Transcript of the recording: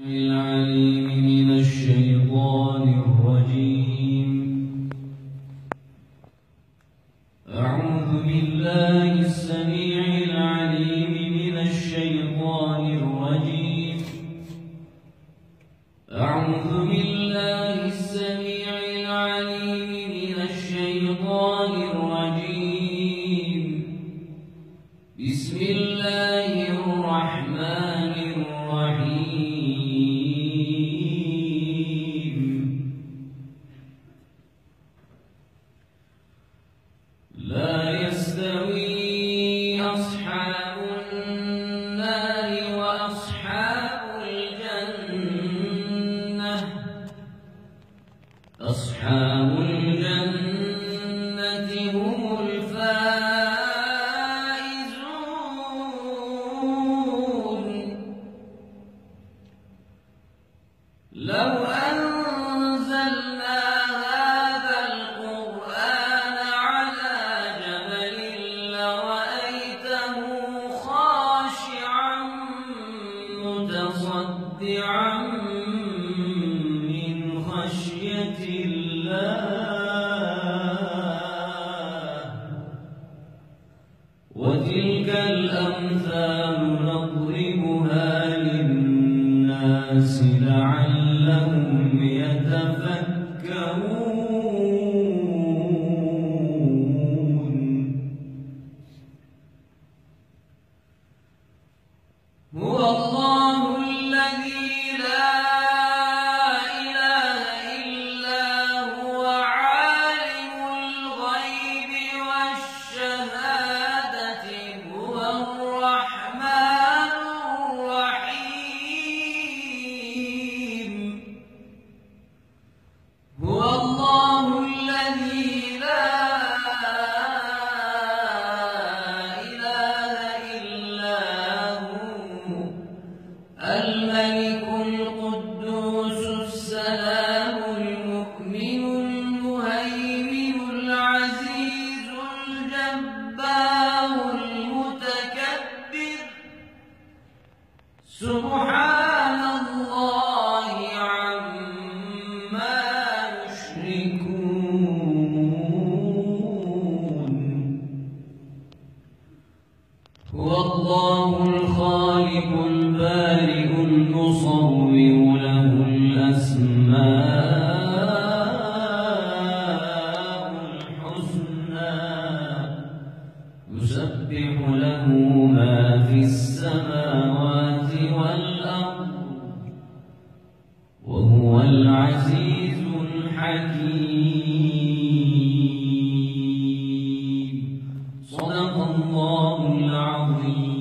العليم من الشيطان الرجيم. أعوذ بالله السميع العليم من الشيطان الرجيم. أعوذ بالله السميع العليم من الشيطان الرجيم. بسم الله الرحمن الرحيم. لا يستوي أصحاب النار وأصحاب الجنة. أصحاب الجنة هم الفائزون. لو أنزلنا هذا القرآن على جبل لرأيته خاشعا متصدعا من خشية الله. وتلك الأمثال نضربها للناس لعلهم يتفكرون. هو الله الذي لا إله إلا هو عالم الغيب والشهادة هو الرحمن الرحيم. هو الله الذي لا إله إلا هو الملك القدوس السلام المؤمن المهيمن العزيز الجبار المتكبر. سبحان الله عما يشركون. هو الله الخالق البارئ المصور له الأسماء الحسنى. يسبح له ما في السماوات والأرض وهو العزيز الحكيم. صدق الله العظيم.